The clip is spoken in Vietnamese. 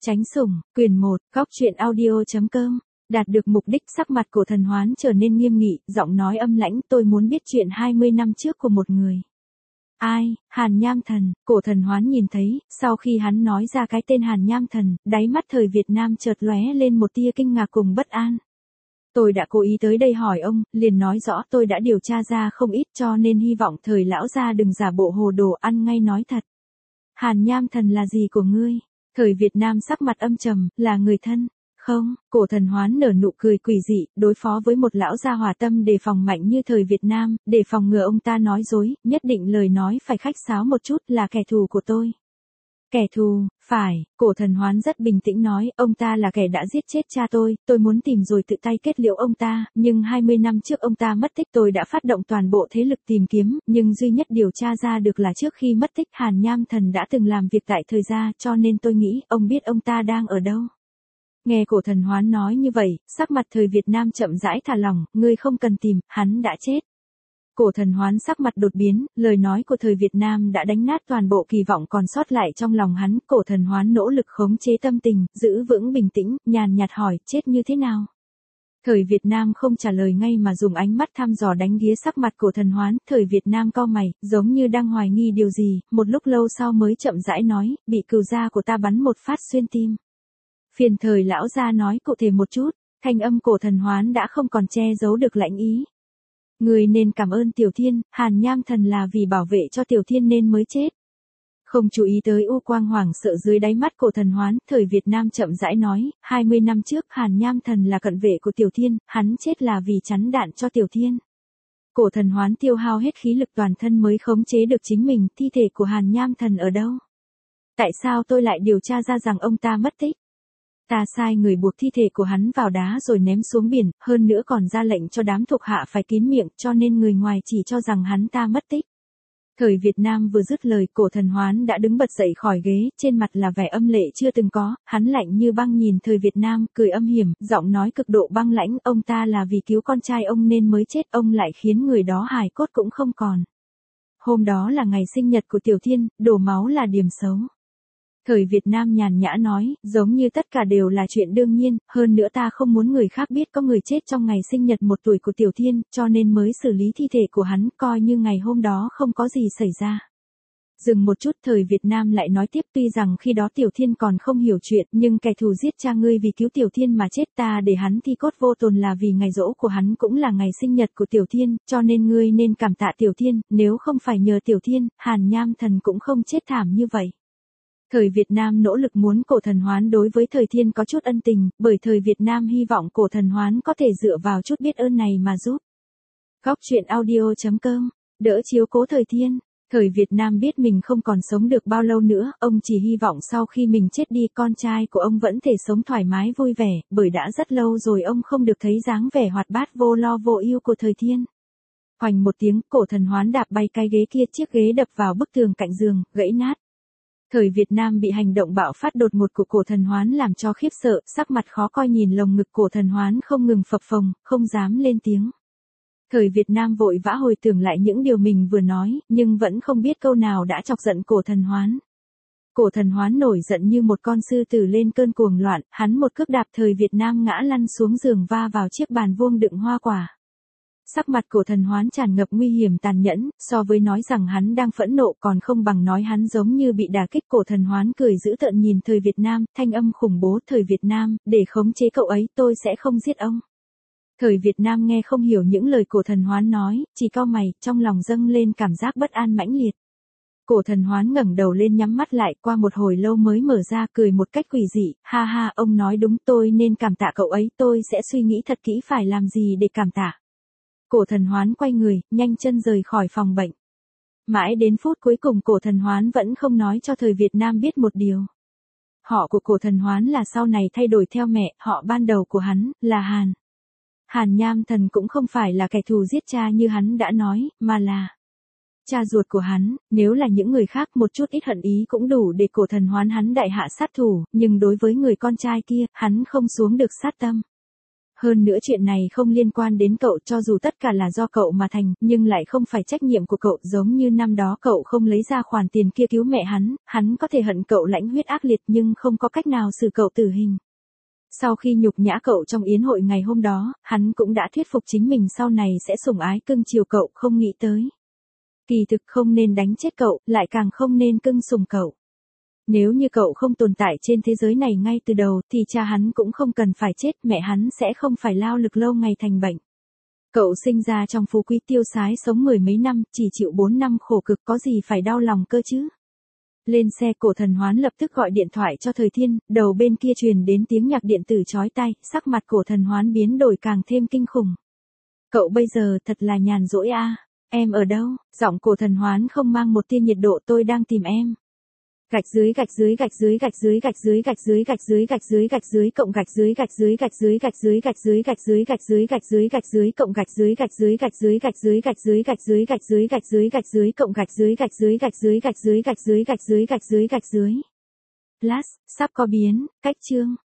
Tránh sủng, quyền 1, góc truyện audio.com. Đạt được mục đích, sắc mặt Cổ Thần Hoán trở nên nghiêm nghị, giọng nói âm lãnh, tôi muốn biết chuyện 20 năm trước của một người. Ai? Hàn Nham Thần. Cổ Thần Hoán nhìn thấy, sau khi hắn nói ra cái tên Hàn Nham Thần, đáy mắt Thời Việt Nam chợt lóe lên một tia kinh ngạc cùng bất an. Tôi đã cố ý tới đây hỏi ông, liền nói rõ tôi đã điều tra ra không ít, cho nên hy vọng Thời lão gia đừng giả bộ hồ đồ, ăn ngay nói thật. Hàn Nham Thần là gì của ngươi? Thời Việt Nam sắc mặt âm trầm, là người thân. Không, Cổ Thần Hoán nở nụ cười quỷ dị, đối phó với một lão gia hỏa tâm đề phòng mạnh như Thời Việt Nam, để phòng ngừa ông ta nói dối, nhất định lời nói phải khách sáo một chút, là kẻ thù của tôi. Kẻ thù, phải, Cổ Thần Hoán rất bình tĩnh nói, ông ta là kẻ đã giết chết cha tôi muốn tìm rồi tự tay kết liễu ông ta, nhưng 20 năm trước ông ta mất tích, tôi đã phát động toàn bộ thế lực tìm kiếm, nhưng duy nhất điều tra ra được là trước khi mất tích Hàn Nham Thần đã từng làm việc tại Thời gia, cho nên tôi nghĩ, ông biết ông ta đang ở đâu. Nghe Cổ Thần Hoán nói như vậy, sắc mặt Thời Việt Nam chậm rãi thả lỏng, ngươi không cần tìm, hắn đã chết. Cổ Thần Hoán sắc mặt đột biến, lời nói của Thời Việt Nam đã đánh nát toàn bộ kỳ vọng còn sót lại trong lòng hắn. Cổ Thần Hoán nỗ lực khống chế tâm tình, giữ vững bình tĩnh, nhàn nhạt hỏi, chết như thế nào? Thời Việt Nam không trả lời ngay mà dùng ánh mắt thăm dò đánh ghía sắc mặt Cổ Thần Hoán. Thời Việt Nam cau mày, giống như đang hoài nghi điều gì, một lúc lâu sau mới chậm rãi nói, bị cừu gia của ta bắn một phát xuyên tim. Phiền Thời lão gia nói cụ thể một chút. Thanh âm Cổ Thần Hoán đã không còn che giấu được lãnh ý. Người nên cảm ơn Tiểu Thiên, Hàn Nham Thần là vì bảo vệ cho Tiểu Thiên nên mới chết. Không chú ý tới u quang hoảng sợ dưới đáy mắt Cổ Thần Hoán, Thời Việt Nam chậm rãi nói, 20 năm trước Hàn Nham Thần là cận vệ của Tiểu Thiên, hắn chết là vì chắn đạn cho Tiểu Thiên. Cổ Thần Hoán tiêu hao hết khí lực toàn thân mới khống chế được chính mình, thi thể của Hàn Nham Thần ở đâu? Tại sao tôi lại điều tra ra rằng ông ta mất tích? Ta sai người buộc thi thể của hắn vào đá rồi ném xuống biển, hơn nữa còn ra lệnh cho đám thuộc hạ phải kín miệng, cho nên người ngoài chỉ cho rằng hắn ta mất tích. Thời Việt Nam vừa dứt lời, Cổ Thần Hoán đã đứng bật dậy khỏi ghế, trên mặt là vẻ âm lệ chưa từng có, hắn lạnh như băng nhìn Thời Việt Nam, cười âm hiểm, giọng nói cực độ băng lãnh, ông ta là vì cứu con trai ông nên mới chết, ông lại khiến người đó hài cốt cũng không còn. Hôm đó là ngày sinh nhật của Tiểu Thiên, đổ máu là điểm xấu. Thời Việt Nam nhàn nhã nói, giống như tất cả đều là chuyện đương nhiên, hơn nữa ta không muốn người khác biết có người chết trong ngày sinh nhật 1 tuổi của Tiểu Thiên, cho nên mới xử lý thi thể của hắn, coi như ngày hôm đó không có gì xảy ra. Dừng một chút, Thời Việt Nam lại nói tiếp, tuy rằng khi đó Tiểu Thiên còn không hiểu chuyện, nhưng kẻ thù giết cha ngươi vì cứu Tiểu Thiên mà chết, ta để hắn thi cốt vô tồn là vì ngày giỗ của hắn cũng là ngày sinh nhật của Tiểu Thiên, cho nên ngươi nên cảm tạ Tiểu Thiên, nếu không phải nhờ Tiểu Thiên, Hàn Nham Thần cũng không chết thảm như vậy. Thời Việt Nam nỗ lực muốn Cổ Thần Hoán đối với Thời Thiên có chút ân tình, bởi Thời Việt Nam hy vọng Cổ Thần Hoán có thể dựa vào chút biết ơn này mà giúp. Góc truyện audio.com, đỡ chiếu cố Thời Thiên. Thời Việt Nam biết mình không còn sống được bao lâu nữa, ông chỉ hy vọng sau khi mình chết đi con trai của ông vẫn thể sống thoải mái vui vẻ, bởi đã rất lâu rồi ông không được thấy dáng vẻ hoạt bát vô lo vô ưu của Thời Thiên. Hoành một tiếng, Cổ Thần Hoán đạp bay cái ghế kia, chiếc ghế đập vào bức tường cạnh giường, gãy nát. Thời Việt Nam bị hành động bạo phát đột ngột của Cổ Thần Hoán làm cho khiếp sợ, sắc mặt khó coi nhìn lồng ngực Cổ Thần Hoán không ngừng phập phồng, không dám lên tiếng. Thời Việt Nam vội vã hồi tưởng lại những điều mình vừa nói, nhưng vẫn không biết câu nào đã chọc giận Cổ Thần Hoán. Cổ Thần Hoán nổi giận như một con sư tử lên cơn cuồng loạn, hắn một cước đạp Thời Việt Nam ngã lăn xuống giường va vào chiếc bàn vuông đựng hoa quả. Sắc mặt Cổ Thần Hoán tràn ngập nguy hiểm tàn nhẫn, so với nói rằng hắn đang phẫn nộ còn không bằng nói hắn giống như bị đả kích. Cổ Thần Hoán cười dữ tợn nhìn Thời Việt Nam, thanh âm khủng bố, Thời Việt Nam, để khống chế cậu ấy tôi sẽ không giết ông. Thời Việt Nam nghe không hiểu những lời Cổ Thần Hoán nói, chỉ cau mày, trong lòng dâng lên cảm giác bất an mãnh liệt. Cổ Thần Hoán ngẩng đầu lên nhắm mắt lại, qua một hồi lâu mới mở ra, cười một cách quỷ dị, ha ha, ông nói đúng, tôi nên cảm tạ cậu ấy, tôi sẽ suy nghĩ thật kỹ phải làm gì để cảm tạ. Cổ Thần Hoán quay người, nhanh chân rời khỏi phòng bệnh. Mãi đến phút cuối cùng Cổ Thần Hoán vẫn không nói cho Thời Việt Nam biết một điều. Họ của Cổ Thần Hoán là sau này thay đổi theo mẹ, họ ban đầu của hắn, là Hàn. Hàn Nham Thần cũng không phải là kẻ thù giết cha như hắn đã nói, mà là cha ruột của hắn. Nếu là những người khác một chút ít hận ý cũng đủ để Cổ Thần Hoán hắn đại hạ sát thủ, nhưng đối với người con trai kia, hắn không xuống được sát tâm. Hơn nữa chuyện này không liên quan đến cậu, cho dù tất cả là do cậu mà thành, nhưng lại không phải trách nhiệm của cậu, giống như năm đó cậu không lấy ra khoản tiền kia cứu mẹ hắn có thể hận cậu lãnh huyết ác liệt nhưng không có cách nào xử cậu tử hình. Sau khi nhục nhã cậu trong yến hội ngày hôm đó, hắn cũng đã thuyết phục chính mình sau này sẽ sủng ái cưng chiều cậu, không nghĩ tới. Kỳ thực không nên đánh chết cậu, lại càng không nên cưng sủng cậu. Nếu như cậu không tồn tại trên thế giới này ngay từ đầu thì cha hắn cũng không cần phải chết, mẹ hắn sẽ không phải lao lực lâu ngày thành bệnh. Cậu sinh ra trong phú quý tiêu sái sống mười mấy năm, chỉ chịu 4 năm khổ cực, có gì phải đau lòng cơ chứ. Lên xe, Cổ Thần Hoán lập tức gọi điện thoại cho Thời Thiên, đầu bên kia truyền đến tiếng nhạc điện tử chói tai, sắc mặt Cổ Thần Hoán biến đổi càng thêm kinh khủng. Cậu bây giờ thật là nhàn rỗi a. Em ở đâu? Giọng Cổ Thần Hoán không mang một tia nhiệt độ. Tôi đang tìm em. Gạch dưới gạch dưới gạch dưới gạch dưới gạch dưới gạch dưới gạch dưới gạch dưới gạch dưới cộng gạch dưới gạch dưới gạch dưới gạch dưới gạch dưới gạch dưới gạch dưới gạch dưới gạch dưới cộng gạch dưới gạch dưới gạch dưới gạch dưới gạch dưới gạch dưới gạch dưới gạch dưới gạch dưới cộng gạch dưới gạch dưới gạch dưới gạch dưới gạch dưới gạch dưới gạch dưới gạch dưới. Last, sắp có biến, cách chương.